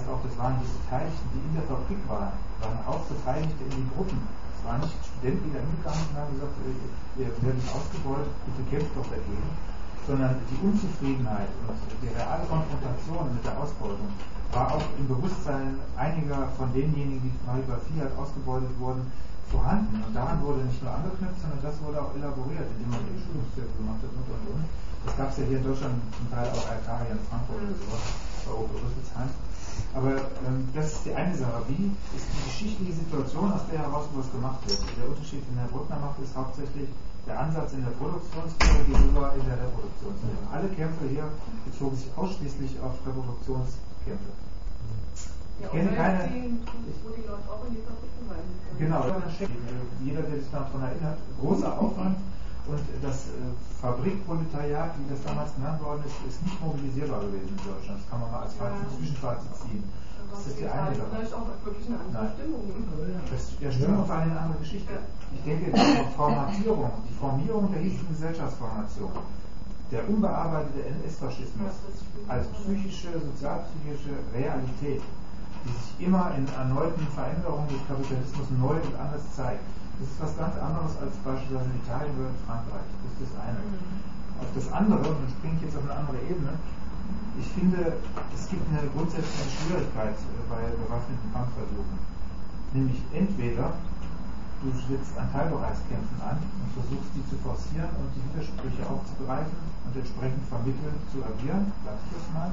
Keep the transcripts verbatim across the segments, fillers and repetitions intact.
heißt auch, das waren die Beteiligten, die in der Fabrik waren, waren auch Beteiligte in den Gruppen. Es waren nicht Studenten, die da hingegangen und haben gesagt, wir werden ausgebeutet, bitte kämpft doch dagegen, sondern die Unzufriedenheit und die reale Konfrontation mit der Ausbeutung war auch im Bewusstsein einiger von denjenigen, die mal über Fiat ausgebeutet wurden, vorhanden. Und daran wurde nicht nur angeknüpft, sondern das wurde auch elaboriert, indem man die Schulungszirkel gemacht hat und und und. Das gab es ja hier in Deutschland zum Teil auch R K hier in Frankfurt oder sowas, bei Ope Rüsselsheim. Aber ähm, das ist die eine Sache. Wie ist die geschichtliche Situation, aus der heraus was gemacht wird? Der Unterschied, den Herr Bruckner macht, ist hauptsächlich der Ansatz in der Produktionslehre gegenüber in der Reproduktionslehre. Alle Kämpfe hier bezogen sich ausschließlich auf Reproduktionskämpfe. Ich ja, kenne keine. Die, wo die Leute auch in die Fabriken rein. Genau, jeder, der sich daran erinnert, großer Aufwand und das äh, Fabrikproletariat, wie das damals genannt worden ist, ist nicht mobilisierbar gewesen in Deutschland. Das kann man mal als Fazit, ja. Zwischenfazit ziehen. Das ist die eine Sache. Vielleicht auch wirklich eine andere Nein. Stimmung. Das, ja, Stimmung war eine andere Geschichte. Ich denke, die Formatierung, die Formierung der hiesigen Gesellschaftsformation, der unbearbeitete N S-Faschismus als psychische, sozialpsychische Realität, die sich immer in erneuten Veränderungen des Kapitalismus neu und anders zeigt. Das ist was ganz anderes als beispielsweise in Italien oder in Frankreich. Das ist das eine. Auf das andere, und dann springe ich jetzt auf eine andere Ebene, ich finde, es gibt eine grundsätzliche Schwierigkeit bei bewaffneten Kampfversuchen. Nämlich entweder du setzt an Teilbereichskämpfen an und versuchst die zu forcieren und die Widersprüche aufzugreifen und entsprechend vermittelnd zu agieren, lass ich das mal.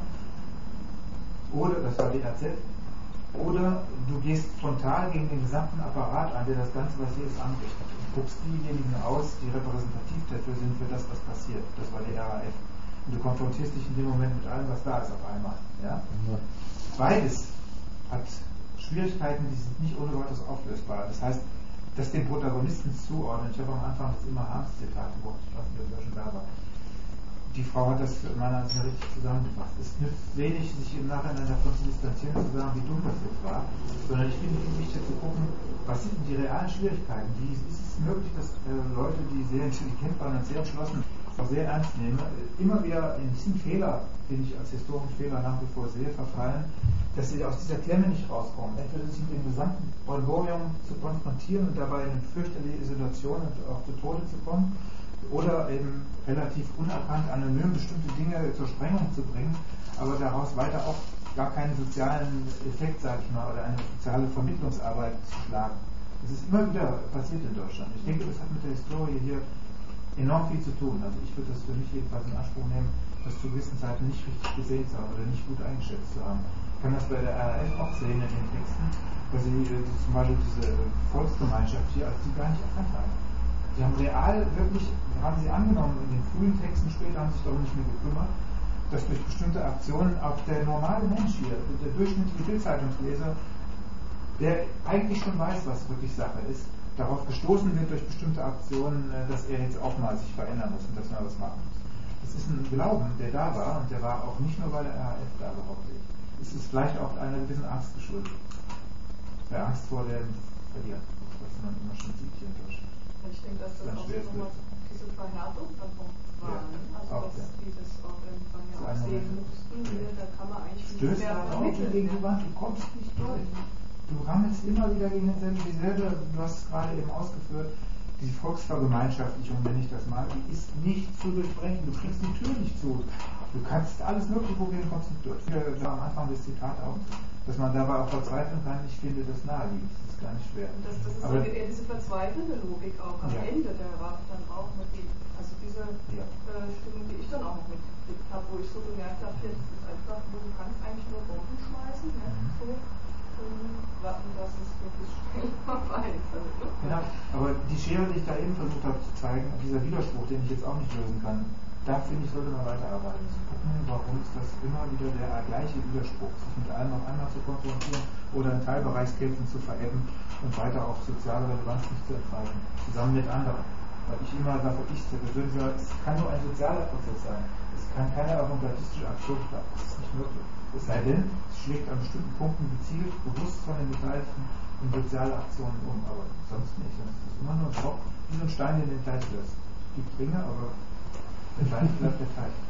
Oder, das war die R Z, oder du gehst frontal gegen den gesamten Apparat an, der das Ganze, was hier ist, anrichtet. Du guckst diejenigen aus, die repräsentativ dafür sind, für das, was passiert. Das war die R A F. Und du konfrontierst dich in dem Moment mit allem, was da ist, auf einmal. Ja? Ja. Beides hat Schwierigkeiten, die sind nicht ohne weiteres auflösbar. Das heißt, das den Protagonisten zuordnen. Ich habe am Anfang das immer Harms-Zitat gebracht, ich weiß nicht, ob das schon da war. Die Frau hat das meiner Ansicht nach richtig zusammengefasst. Es nützt wenig, sich im Nachhinein davon zu distanzieren und zu sagen, wie dumm das jetzt war, sondern ich finde es wichtig zu gucken, was sind denn die realen Schwierigkeiten? Wie ist es möglich, dass äh, Leute, die sehr intelligent waren und sehr entschlossen, auch sehr ernst nehmen, immer wieder in diesen Fehler, den ich als historischen Fehler nach wie vor sehe, verfallen, dass sie aus dieser Klemme nicht rauskommen. Entweder sich mit dem gesamten Brimborium zu konfrontieren und dabei in eine fürchterliche Isolation und auch zu Tode zu kommen, oder eben relativ unerkannt anonym bestimmte Dinge zur Sprengung zu bringen, aber daraus weiter auch gar keinen sozialen Effekt, sage ich mal, oder eine soziale Vermittlungsarbeit zu schlagen. Das ist immer wieder passiert in Deutschland. Ich denke, das hat mit der Historie hier enorm viel zu tun. Also ich würde das für mich jedenfalls in Anspruch nehmen, das zu gewissen Zeiten nicht richtig gesehen zu haben oder nicht gut eingeschätzt zu haben. Ich kann das bei der R A F auch sehen in den Texten, dass sie äh, zum Beispiel diese Volksgemeinschaft hier als die gar nicht erkannt haben. Sie haben real wirklich, haben sie angenommen in den frühen Texten, später haben sie sich darum nicht mehr gekümmert, dass durch bestimmte Aktionen auch der normale Mensch hier, der durchschnittliche Bildzeitungsleser, der eigentlich schon weiß, was wirklich Sache ist, darauf gestoßen wird durch bestimmte Aktionen, dass er jetzt auch mal sich verändern muss und dass man was machen muss. Das ist ein Glauben, der da war, und der war auch nicht nur bei der R A F da, behaupte ich. Es ist vielleicht auch einer gewissen Angst geschuldet. Der Angst vor dem Verlieren, was man immer schon sieht hier in Deutschland. Ich denke, dass das auch so diese Verhärtung davon war. Ja, also, auch, dass ja. dieses auch irgendwann ja auch sehen mussten, ja. Da kann man eigentlich nicht Stößt mehr vermitteln. Gegen die Wand, du kommst nicht durch. Du rammelst immer wieder gegen dieselbe, du hast es gerade eben ausgeführt, die Volksvergemeinschaftlichung, wenn ich das mal, die ist nicht zu durchbrechen. Du kriegst die Tür nicht zu. Du kannst alles mögliche probieren, kommst nicht durch. Wir haben am Anfang das Zitat auch, dass man dabei auch verzweifeln kann. Ich finde das naheliegend. Das ist gar nicht schwer. Das, das ist aber eher diese verzweifelnde Logik auch am ja. Ende der Rat dann auch mit die, also diese ja. äh, Stimmung, die ich dann auch noch mitgekriegt habe, wo ich so gemerkt habe, hier, das ist einfach, wo du kannst eigentlich nur Bomben schmeißen, ne? Mhm. So. Warten, dass es wirklich schnell vorbei ist. Genau, aber die Schere, die ich da eben versucht habe zu zeigen, dieser Widerspruch, den ich jetzt auch nicht lösen kann, da finde ich, sollte man weiterarbeiten. Zu gucken, warum ist das immer wieder der gleiche Widerspruch, sich mit allem noch einmal zu konfrontieren oder in Teilbereichskämpfen zu verebben und weiter auch soziale Relevanz nicht zu entfalten, zusammen mit anderen. Weil ich immer sage, ich persönlich sage, es kann nur ein sozialer Prozess sein. Es kann keine avantgardistische Aktion stattfinden. Das ist nicht möglich. Es sei denn, es schlägt an bestimmten Punkten gezielt, bewusst von den Beteiligten in soziale Aktionen um, aber sonst nicht. Sonst ist es immer nur ein Tropf, wie so ein Stein, den den Teich lässt. Es gibt Ringe, aber der Stein bleibt der Teich.